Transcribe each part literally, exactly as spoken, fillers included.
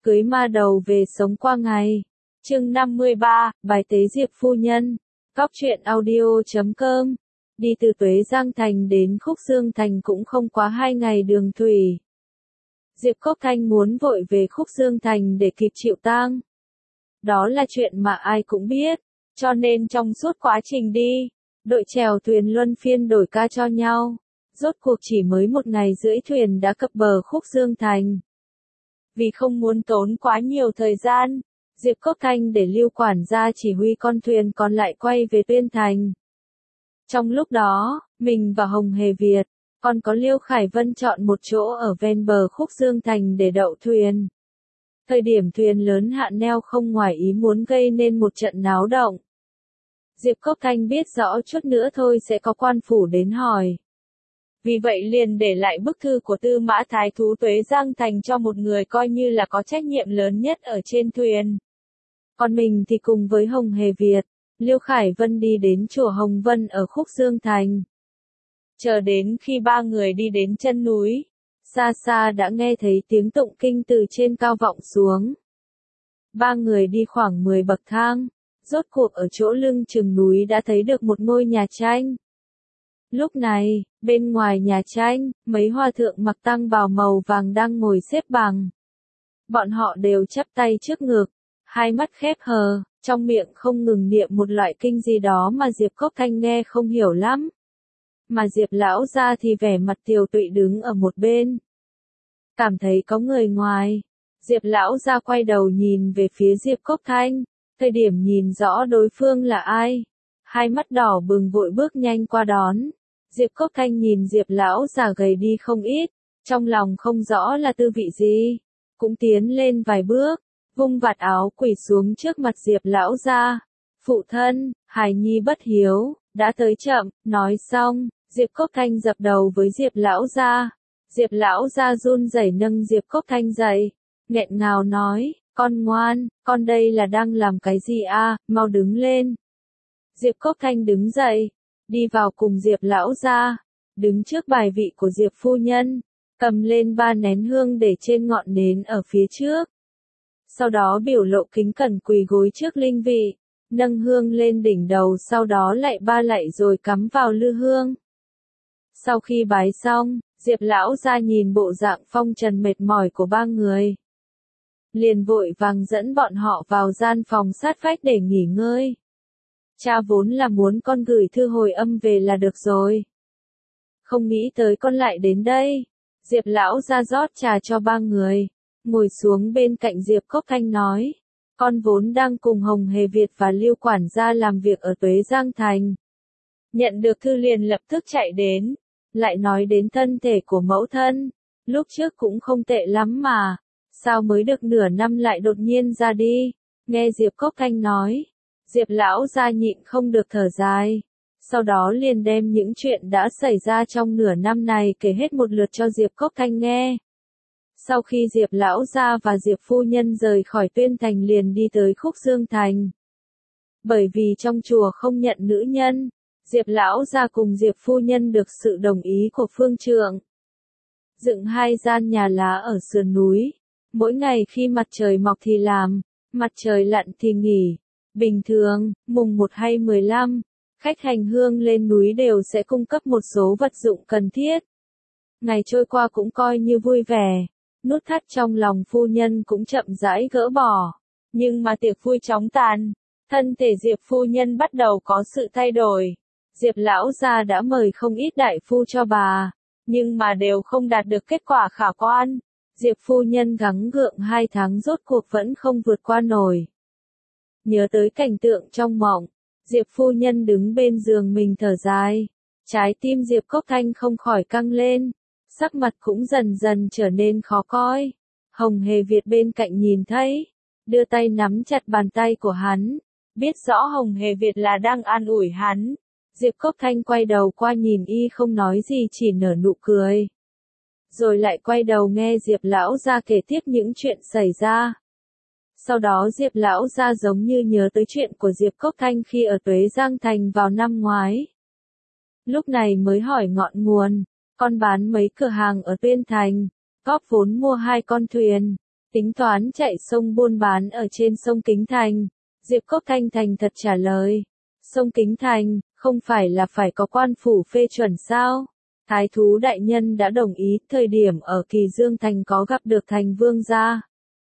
cưới ma đầu về sống qua ngày. Chương năm mươi ba, bài tế Diệp phu nhân. Cóc truyện audio chấm com. Đi từ Tuế Giang Thành đến Khúc Dương Thành cũng không quá hai ngày đường thủy. Diệp Cốc Thanh muốn vội về Khúc Dương Thành để kịp chịu tang. Đó là chuyện mà ai cũng biết, cho nên trong suốt quá trình đi, đội chèo thuyền luân phiên đổi ca cho nhau. Rốt cuộc chỉ mới một ngày rưỡi thuyền đã cập bờ Khúc Dương Thành. Vì không muốn tốn quá nhiều thời gian, Diệp Cốc Thanh để Lưu quản gia chỉ huy con thuyền còn lại quay về Tuyên Thành. Trong lúc đó, mình và Hồng Hề Việt, còn có Liêu Khải Vân chọn một chỗ ở ven bờ Khúc Dương Thành để đậu thuyền. Thời điểm thuyền lớn hạ neo không ngoài ý muốn gây nên một trận náo động. Diệp Cốc Thanh biết rõ chút nữa thôi sẽ có quan phủ đến hỏi. Vì vậy liền để lại bức thư của Tư Mã Thái Thú Tuế Giang Thành cho một người coi như là có trách nhiệm lớn nhất ở trên thuyền. Còn mình thì cùng với Hồng Hề Việt, Liêu Khải Vân đi đến chùa Hồng Vân ở Khúc Dương Thành. Chờ đến khi ba người đi đến chân núi, xa xa đã nghe thấy tiếng tụng kinh từ trên cao vọng xuống. Ba người đi khoảng mười bậc thang, rốt cuộc ở chỗ lưng chừng núi đã thấy được một ngôi nhà tranh. Lúc này, bên ngoài nhà tranh, mấy hòa thượng mặc tang bào màu vàng đang ngồi xếp bằng. Bọn họ đều chắp tay trước ngực, hai mắt khép hờ, trong miệng không ngừng niệm một loại kinh gì đó mà Diệp Cốc Thanh nghe không hiểu lắm. Mà Diệp lão gia thì vẻ mặt tiều tụy đứng ở một bên. Cảm thấy có người ngoài, Diệp lão gia quay đầu nhìn về phía Diệp Cốc Thanh, thời điểm nhìn rõ đối phương là ai, hai mắt đỏ bừng vội bước nhanh qua đón. Diệp Cốc Thanh nhìn Diệp lão già gầy đi không ít, trong lòng không rõ là tư vị gì, cũng tiến lên vài bước, vung vạt áo quỳ xuống trước mặt Diệp lão gia. Phụ thân, hài nhi bất hiếu, đã tới chậm. Nói xong, Diệp Cốc Thanh dập đầu với Diệp lão gia. Diệp lão gia run rẩy nâng Diệp Cốc Thanh dậy, nghẹn ngào nói, con ngoan, con đây là đang làm cái gì a, mau đứng lên. Diệp Cốc Thanh đứng dậy, đi vào cùng Diệp lão gia, đứng trước bài vị của Diệp phu nhân, cầm lên ba nén hương để trên ngọn nến ở phía trước. Sau đó biểu lộ kính cẩn quỳ gối trước linh vị, nâng hương lên đỉnh đầu, sau đó lại ba lạy rồi cắm vào lư hương. Sau khi bái xong, Diệp lão gia nhìn bộ dạng phong trần mệt mỏi của ba người, liền vội vàng dẫn bọn họ vào gian phòng sát vách để nghỉ ngơi. Cha vốn là muốn con gửi thư hồi âm về là được rồi. Không nghĩ tới con lại đến đây. Diệp lão gia rót trà cho ba người, ngồi xuống bên cạnh Diệp Cốc Thanh nói, con vốn đang cùng Hồng Hề Việt và Liêu quản gia làm việc ở Tuế Giang Thành. Nhận được thư liền lập tức chạy đến, lại nói đến thân thể của mẫu thân, lúc trước cũng không tệ lắm mà, sao mới được nửa năm lại đột nhiên ra đi. Nghe Diệp Cốc Thanh nói, Diệp lão gia nhịn không được thở dài, sau đó liền đem những chuyện đã xảy ra trong nửa năm này kể hết một lượt cho Diệp Cốc Thanh nghe. Sau khi Diệp lão gia và Diệp phu nhân rời khỏi Tuyên Thành liền đi tới Khúc Dương Thành. Bởi vì trong chùa không nhận nữ nhân, Diệp lão gia cùng Diệp phu nhân được sự đồng ý của phương trượng, dựng hai gian nhà lá ở sườn núi, mỗi ngày khi mặt trời mọc thì làm, mặt trời lặn thì nghỉ. Bình thường, mùng một hay mười lăm, khách hành hương lên núi đều sẽ cung cấp một số vật dụng cần thiết. Ngày trôi qua cũng coi như vui vẻ, nút thắt trong lòng phu nhân cũng chậm rãi gỡ bỏ. Nhưng mà tiệc vui chóng tàn, thân thể Diệp phu nhân bắt đầu có sự thay đổi. Diệp lão gia đã mời không ít đại phu cho bà, nhưng mà đều không đạt được kết quả khả quan. Diệp phu nhân gắng gượng hai tháng rốt cuộc vẫn không vượt qua nổi. Nhớ tới cảnh tượng trong mộng, Diệp phu nhân đứng bên giường mình thở dài, trái tim Diệp Cốc Thanh không khỏi căng lên, sắc mặt cũng dần dần trở nên khó coi. Hồng Hề Việt bên cạnh nhìn thấy, đưa tay nắm chặt bàn tay của hắn, biết rõ Hồng Hề Việt là đang an ủi hắn. Diệp Cốc Thanh quay đầu qua nhìn y không nói gì, chỉ nở nụ cười. Rồi lại quay đầu nghe Diệp lão gia kể tiếp những chuyện xảy ra. Sau đó Diệp lão gia giống như nhớ tới chuyện của Diệp Cốc Thanh khi ở Tuế Giang Thành vào năm ngoái. Lúc này mới hỏi ngọn nguồn, con bán mấy cửa hàng ở Tuyên Thành, góp vốn mua hai con thuyền, Tính toán chạy sông buôn bán ở trên sông Kính Thành. Diệp Cốc Thanh thành thật trả lời. Sông Kính Thành, không phải là phải có quan phủ phê chuẩn sao? Thái thú đại nhân đã đồng ý, thời điểm ở Kỳ Dương Thành có gặp được thành vương gia.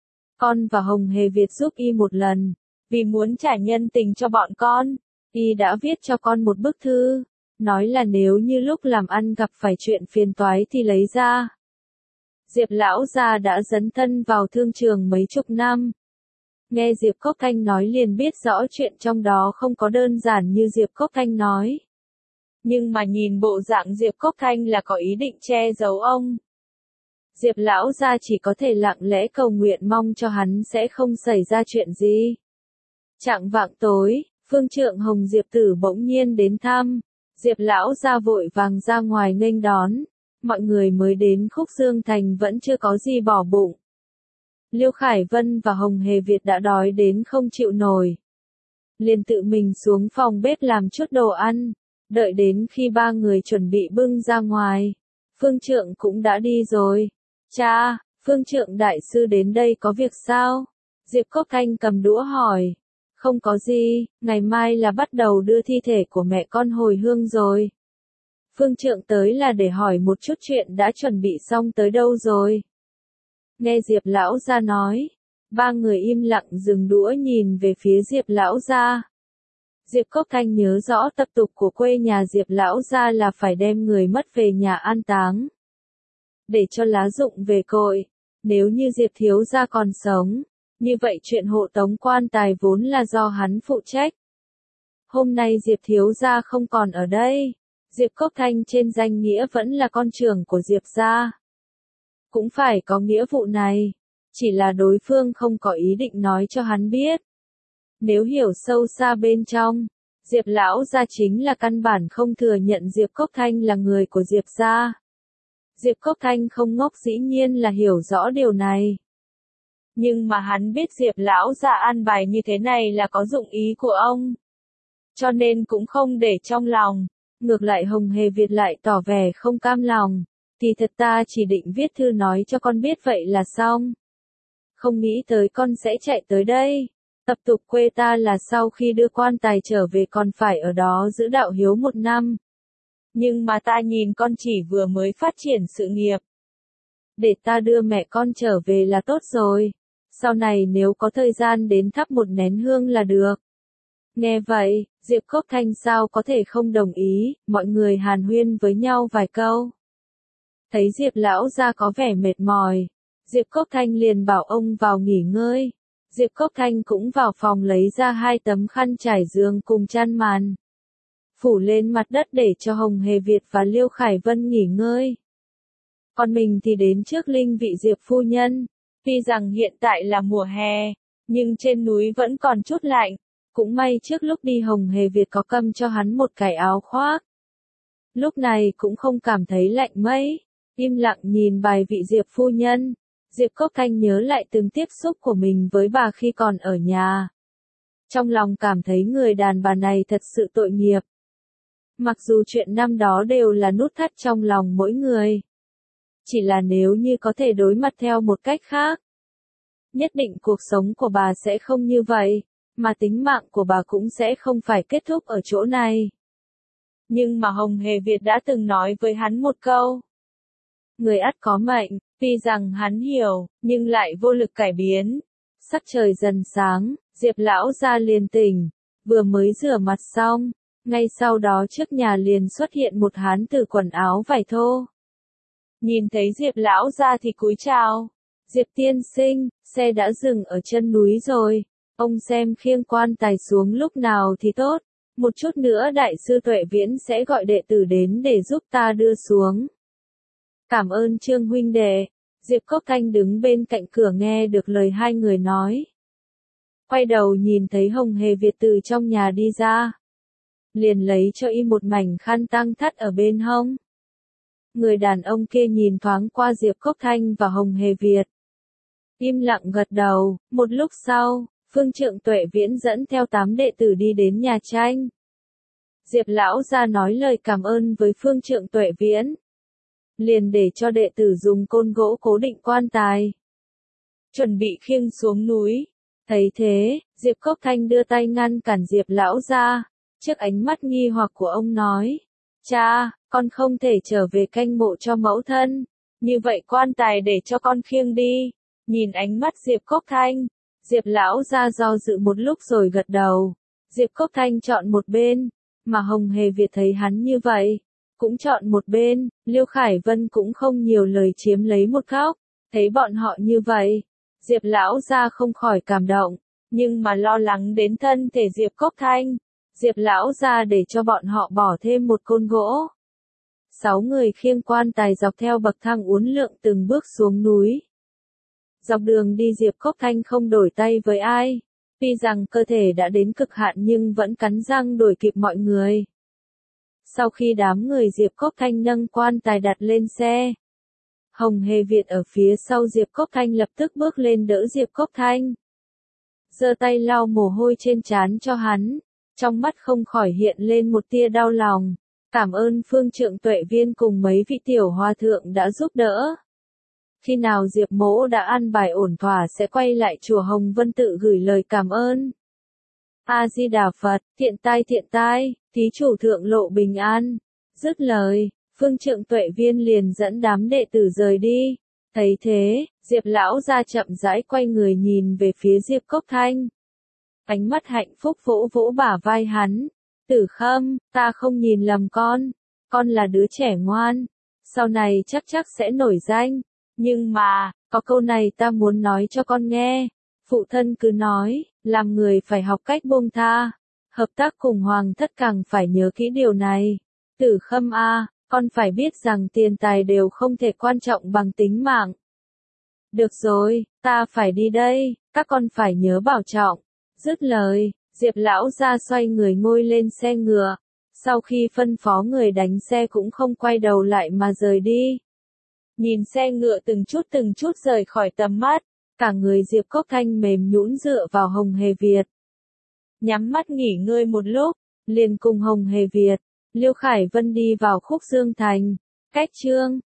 Con và Hồng Hề Việt giúp y một lần, vì muốn trả nhân tình cho bọn con, y đã viết cho con một bức thư, nói là nếu như lúc làm ăn gặp phải chuyện phiền toái thì lấy ra. Diệp lão gia đã dấn thân vào thương trường mấy chục năm. Nghe Diệp Cốc Thanh nói liền biết rõ chuyện trong đó không có đơn giản như Diệp Cốc Thanh nói. Nhưng mà nhìn bộ dạng Diệp Cốc Thanh là có ý định che giấu ông. Diệp lão gia chỉ có thể lặng lẽ cầu nguyện mong cho hắn sẽ không xảy ra chuyện gì. Chạng vạng tối, Phương Trượng Hồng Diệp Tử bỗng nhiên đến thăm. Diệp lão gia vội vàng ra ngoài nghênh đón. Mọi người mới đến Khúc Dương Thành vẫn chưa có gì bỏ bụng. Liêu Khải Vân và Hồng Hề Việt đã đói đến không chịu nổi. Liền tự mình xuống phòng bếp làm chút đồ ăn. Đợi đến khi ba người chuẩn bị bưng ra ngoài, Phương Trượng cũng đã đi rồi. Cha, Phương Trượng đại sư đến đây có việc sao? Diệp Cốc Thanh cầm đũa hỏi. Không có gì, ngày mai là bắt đầu đưa thi thể của mẹ con hồi hương rồi. Phương Trượng tới là để hỏi một chút chuyện đã chuẩn bị xong tới đâu rồi. Nghe Diệp lão gia nói, ba người im lặng dừng đũa nhìn về phía Diệp lão gia. Diệp Cốc Thanh nhớ rõ tập tục của quê nhà Diệp lão gia là phải đem người mất về nhà an táng, để cho lá rụng về cội. Nếu như Diệp thiếu gia còn sống, như vậy chuyện hộ tống quan tài vốn là do hắn phụ trách. Hôm nay Diệp thiếu gia không còn ở đây, Diệp Cốc Thanh trên danh nghĩa vẫn là con trưởng của Diệp gia, cũng phải có nghĩa vụ này, chỉ là đối phương không có ý định nói cho hắn biết. Nếu hiểu sâu xa bên trong, Diệp lão gia chính là căn bản không thừa nhận Diệp Cốc Thanh là người của Diệp gia. Diệp Cốc Thanh không ngốc dĩ nhiên là hiểu rõ điều này. Nhưng mà hắn biết Diệp lão gia an bài như thế này là có dụng ý của ông, cho nên cũng không để trong lòng. Ngược lại Hồng Hề Việt lại tỏ vẻ không cam lòng. Thì thật ta chỉ định viết thư nói cho con biết vậy là xong. Không nghĩ tới con sẽ chạy tới đây. Tập tục quê ta là sau khi đưa quan tài trở về còn phải ở đó giữ đạo hiếu một năm. Nhưng mà ta nhìn con chỉ vừa mới phát triển sự nghiệp. Để ta đưa mẹ con trở về là tốt rồi. Sau này nếu có thời gian đến thắp một nén hương là được. Nghe vậy, Diệp Cốc Thanh sao có thể không đồng ý, mọi người hàn huyên với nhau vài câu. Thấy Diệp lão gia có vẻ mệt mỏi, Diệp Cốc Thanh liền bảo ông vào nghỉ ngơi. Diệp Cốc Thanh cũng vào phòng lấy ra hai tấm khăn trải giường cùng chăn màn, phủ lên mặt đất để cho Hồng Hề Việt và Liêu Khải Vân nghỉ ngơi. Còn mình thì đến trước linh vị Diệp phu nhân. Tuy rằng hiện tại là mùa hè, nhưng trên núi vẫn còn chút lạnh. Cũng may trước lúc đi Hồng Hề Việt có cầm cho hắn một cái áo khoác. Lúc này cũng không cảm thấy lạnh mấy. Im lặng nhìn bài vị Diệp phu nhân. Diệp Cốc Thanh nhớ lại từng tiếp xúc của mình với bà khi còn ở nhà. Trong lòng cảm thấy người đàn bà này thật sự tội nghiệp. Mặc dù chuyện năm đó đều là nút thắt trong lòng mỗi người. Chỉ là nếu như có thể đối mặt theo một cách khác, nhất định cuộc sống của bà sẽ không như vậy, mà tính mạng của bà cũng sẽ không phải kết thúc ở chỗ này. Nhưng mà Hồng Hề Việt đã từng nói với hắn một câu. Người ắt có mệnh, tuy rằng hắn hiểu, nhưng lại vô lực cải biến. Sắc trời dần sáng, Diệp lão gia liền tỉnh, vừa mới rửa mặt xong, ngay sau đó trước nhà liền xuất hiện một hán tử quần áo vải thô. Nhìn thấy Diệp lão gia thì cúi chào. Diệp tiên sinh, xe đã dừng ở chân núi rồi, ông xem khiêng quan tài xuống lúc nào thì tốt, một chút nữa đại sư Tuệ Viễn sẽ gọi đệ tử đến để giúp ta đưa xuống. Cảm ơn Trương huynh đệ. Diệp Cốc Thanh đứng bên cạnh cửa nghe được lời hai người nói. Quay đầu nhìn thấy Hồng Hề Việt từ trong nhà đi ra. Liền lấy cho y một mảnh khăn tang thắt ở bên hông. Người đàn ông kia nhìn thoáng qua Diệp Cốc Thanh và Hồng Hề Việt. Im lặng gật đầu, một lúc sau, Phương Trượng Tuệ Viễn dẫn theo tám đệ tử đi đến nhà tranh. Diệp lão gia nói lời cảm ơn với Phương Trượng Tuệ Viễn. Liền để cho đệ tử dùng côn gỗ cố định quan tài. chuẩn bị khiêng xuống núi. Thấy thế, Diệp Cốc Thanh đưa tay ngăn cản Diệp lão ra, trước ánh mắt nghi hoặc của ông nói, cha, con không thể trở về canh mộ cho mẫu thân, như vậy quan tài để cho con khiêng đi. Nhìn ánh mắt Diệp Cốc Thanh, Diệp lão ra do dự một lúc rồi gật đầu. Diệp Cốc Thanh chọn một bên, mà Hồng Hề Việt thấy hắn như vậy, cũng chọn một bên. Liêu Khải Vân cũng không nhiều lời chiếm lấy một góc, thấy bọn họ như vậy, Diệp lão ra không khỏi cảm động, nhưng mà lo lắng đến thân thể Diệp Cốc Thanh, Diệp lão ra để cho bọn họ bỏ thêm một côn gỗ. Sáu người khiêng quan tài dọc theo bậc thang uốn lượn từng bước xuống núi. Dọc đường đi Diệp Cốc Thanh không đổi tay với ai, tuy rằng cơ thể đã đến cực hạn nhưng vẫn cắn răng đuổi kịp mọi người. Sau khi đám người Diệp Cốc Thanh nâng quan tài đặt lên xe, Hồng Hề Việt ở phía sau Diệp Cốc Thanh lập tức bước lên đỡ Diệp Cốc Thanh, giơ tay lau mồ hôi trên trán cho hắn, trong mắt không khỏi hiện lên một tia đau lòng, cảm ơn Phương Trượng Tuệ Viên cùng mấy vị tiểu hòa thượng đã giúp đỡ. Khi nào Diệp mỗ đã ăn bài ổn thỏa sẽ quay lại chùa Hồng Vân tự gửi lời cảm ơn. A Di Đà Phật, thiện tai thiện tai, thí chủ thượng lộ bình an. Dứt lời, Phương Trượng Tuệ Viên liền dẫn đám đệ tử rời đi. Thấy thế, Diệp lão ra chậm rãi quay người nhìn về phía Diệp Cốc Thanh. Ánh mắt hạnh phúc vỗ vỗ bả vai hắn. Tử Khâm, ta không nhìn lầm con, con là đứa trẻ ngoan, sau này chắc chắc sẽ nổi danh. Nhưng mà, có câu này ta muốn nói cho con nghe. Phụ thân cứ nói, làm người phải học cách buông tha. Hợp tác cùng hoàng thất càng phải nhớ kỹ điều này. Tử Khâm a, con phải biết rằng tiền tài đều không thể quan trọng bằng tính mạng. Được rồi, ta phải đi đây, các con phải nhớ bảo trọng. Dứt lời, Diệp lão ra xoay người ngồi lên xe ngựa. Sau khi phân phó người đánh xe cũng không quay đầu lại mà rời đi. Nhìn xe ngựa từng chút từng chút rời khỏi tầm mắt, cả người Diệp Cốc Thanh mềm nhũn dựa vào Hồng Hề Việt. Nhắm mắt nghỉ ngơi một lúc, liền cùng Hồng Hề Việt, Liêu Khải Vân đi vào Khúc Dương Thành. Cách chương